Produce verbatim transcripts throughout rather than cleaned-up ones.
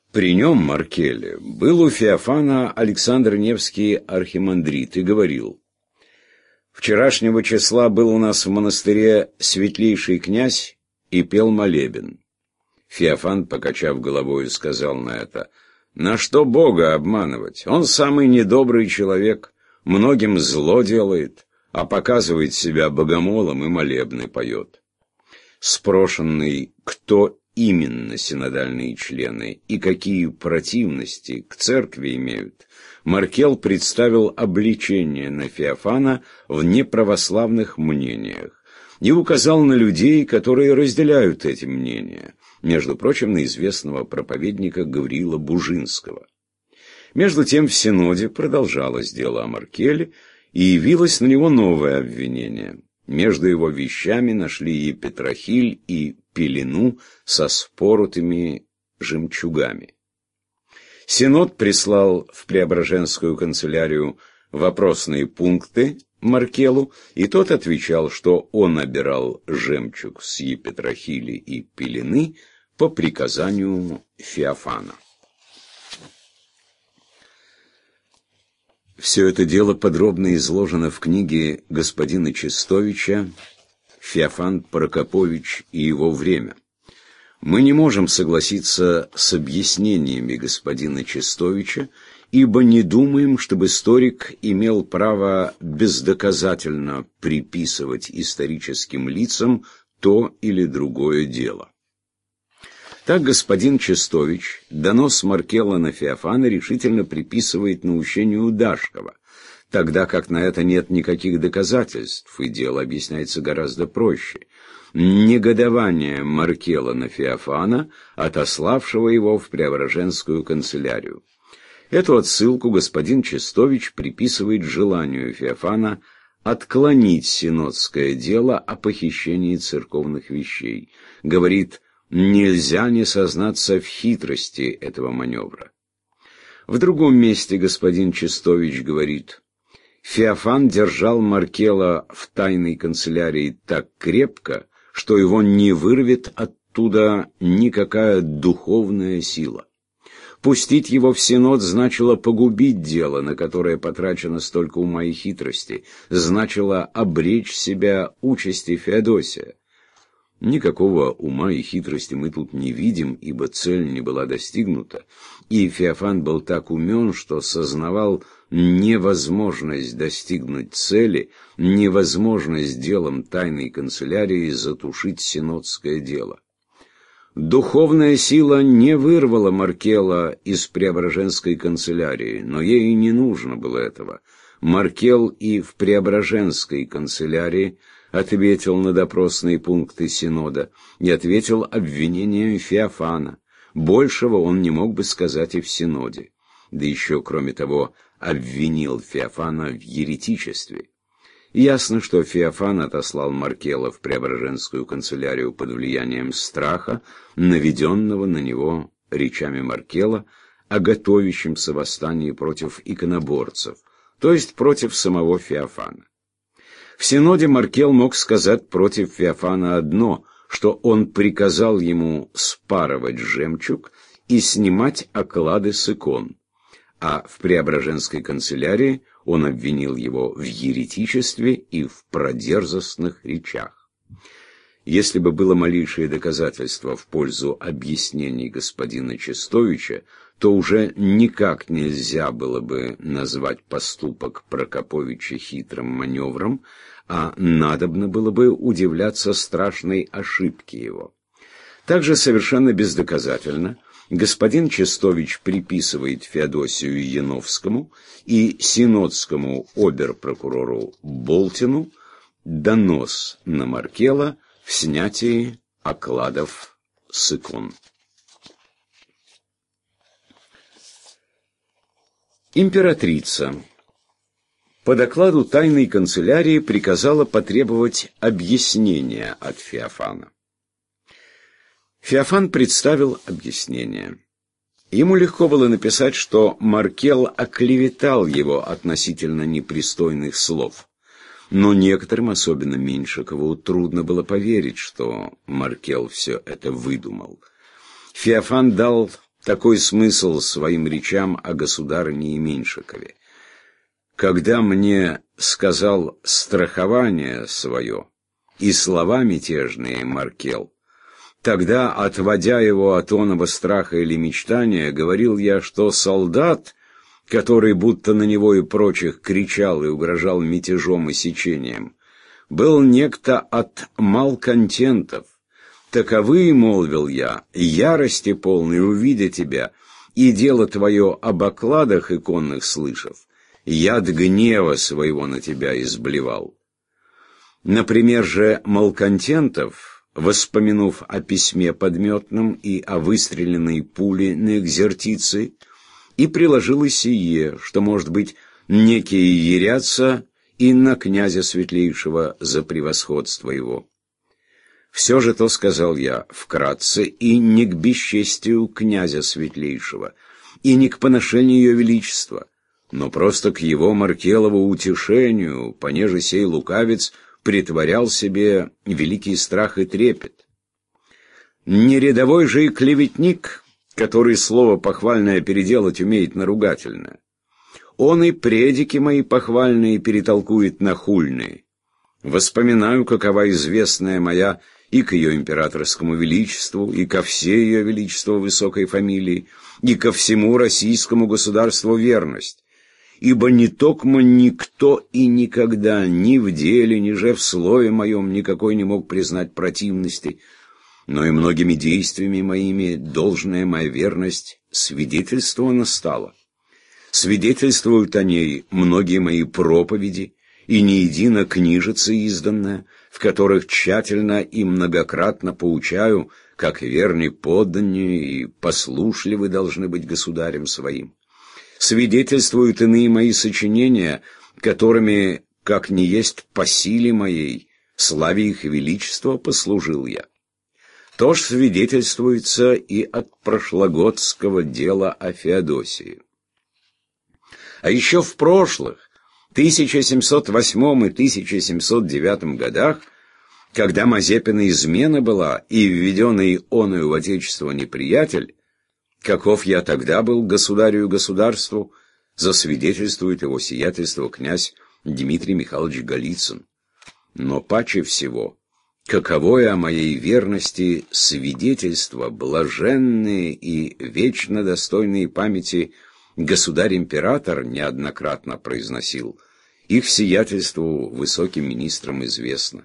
При нем, Маркеле, был у Феофана Александр Невский архимандрит и говорил: «Вчерашнего числа был у нас в монастыре светлейший князь и пел молебен». Феофан, покачав головой, сказал на это: «На что Бога обманывать? Он самый недобрый человек, многим зло делает, а показывает себя богомолом и молебны поет». Спрошенный, кто именно синодальные члены и какие противности к церкви имеют, Маркел представил обличение на Феофана в неправославных мнениях и указал на людей, которые разделяют эти мнения, между прочим, на известного проповедника Гавриила Бужинского. Между тем в Синоде продолжалось дело о Маркеле, и явилось на него новое обвинение. Между его вещами нашли и петрохиль, и пелену со споротыми жемчугами. Синод прислал в Преображенскую канцелярию вопросные пункты Маркелу, и тот отвечал, что он обирал жемчуг с епитрахили и пелены по приказанию Феофана. Все это дело подробно изложено в книге господина Чистовича «Феофан Прокопович и его время». Мы не можем согласиться с объяснениями господина Чистовича, ибо не думаем, чтобы историк имел право бездоказательно приписывать историческим лицам то или другое дело. Так господин Чистович донос Маркела на Феофана решительно приписывает наущению Дашкова, тогда как на это нет никаких доказательств, и дело объясняется гораздо проще. Негодование Маркела на Феофана, отославшего его в Преображенскую канцелярию. Эту отсылку господин Чистович приписывает желанию Феофана отклонить синодское дело о похищении церковных вещей. Говорит: нельзя не сознаться в хитрости этого маневра. В другом месте господин Чистович говорит: Феофан держал Маркела в тайной канцелярии так крепко, что его не вырвет оттуда никакая духовная сила. Пустить его в Синод значило погубить дело, на которое потрачено столько ума и хитрости, значило обречь себя участи Феодосия. Никакого ума и хитрости мы тут не видим, ибо цель не была достигнута, и Феофан был так умен, что сознавал невозможность достигнуть цели, невозможность делом тайной канцелярии затушить синодское дело. Духовная сила не вырвала Маркела из Преображенской канцелярии, но ей и не нужно было этого. Маркел и в Преображенской канцелярии ответил на допросные пункты Синода и ответил обвинением Феофана. Большего он не мог бы сказать и в Синоде. Да еще, кроме того, обвинил Феофана в еретичестве. Ясно, что Феофан отослал Маркела в Преображенскую канцелярию под влиянием страха, наведенного на него речами Маркела о готовящемся восстании против иконоборцев, то есть против самого Феофана. В Синоде Маркел мог сказать против Феофана одно, что он приказал ему спарывать жемчуг и снимать оклады с икон, а в Преображенской канцелярии он обвинил его в еретичестве и в продерзостных речах. Если бы было малейшее доказательство в пользу объяснений господина Чистовича, то уже никак нельзя было бы назвать поступок Прокоповича хитрым маневром, а надобно было бы удивляться страшной ошибке его. Также совершенно бездоказательно господин Чистович приписывает Феодосию Яновскому и синодскому обер-прокурору Болтину донос на Маркела в снятии окладов с икон. Императрица по докладу тайной канцелярии приказала потребовать объяснения от Феофана. Феофан представил объяснение. Ему легко было написать, что Маркел оклеветал его относительно непристойных слов. Но некоторым, особенно Меньшикову, трудно было поверить, что Маркел все это выдумал. Феофан дал такой смысл своим речам о государыне Меньшикове. Когда мне сказал страхование свое и слова мятежные Маркел, тогда, отводя его от оного страха или мечтания, говорил я, что солдат, который будто на него и прочих кричал и угрожал мятежом и сечением, был некто от малконтентов. Таковы, молвил я, ярости полной, увидя тебя, и дело твое об окладах иконных слышав, яд гнева своего на тебя изблевал. Например же малконтентов, воспомянув о письме подметном и о выстреленной пуле на экзертиции, и приложил и сие, что, может быть, некие ярятся и на князя светлейшего за превосходство его. Все же то сказал я вкратце, и не к бесчестию князя светлейшего, и не к поношению ее величества, но просто к его Маркелову утешению, понеже сей лукавец притворял себе великий страх и трепет. Не рядовой же и клеветник, который слово похвальное переделать умеет на ругательное. Он и предики мои похвальные перетолкует на хульные. Воспоминаю, какова известная моя и к ее императорскому величеству, и ко всей ее величеству высокой фамилии, и ко всему российскому государству верность. Ибо не токмо никто и никогда, ни в деле, ни же в слове моем никакой не мог признать противности, но и многими действиями моими должная моя верность свидетельствована стала. Свидетельствуют о ней многие мои проповеди, и не едино книжица изданная, в которых тщательно и многократно поучаю, как верны подданные и послушливы должны быть государем своим. Свидетельствуют иные мои сочинения, которыми, как не есть по силе моей, славе их величества послужил я. То ж свидетельствуется и от прошлогодского дела о Феодосии. А еще в прошлых, тысяча семьсот восьмом и тысяча семьсот девятом годах, когда Мазепина измена была и введенный оною в отечество неприятель, каков я тогда был государю и государству, засвидетельствует его сиятельство князь Дмитрий Михайлович Голицын. Но паче всего, каковое о моей верности свидетельство блаженные и вечно достойные памяти государь-император неоднократно произносил, их сиятельству высоким министрам известно.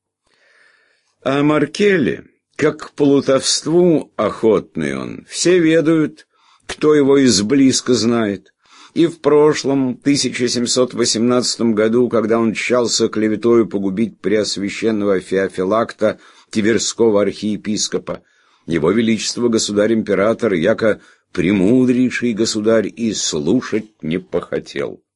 А Маркеле, как к плутовству охотный он, все ведают, кто его изблизко знает. И в прошлом, тысяча семьсот восемнадцатом году, когда он тщался клеветою погубить преосвященного Феофилакта, тиверского архиепископа, его величество государь-император, яко премудрейший государь, и слушать не похотел.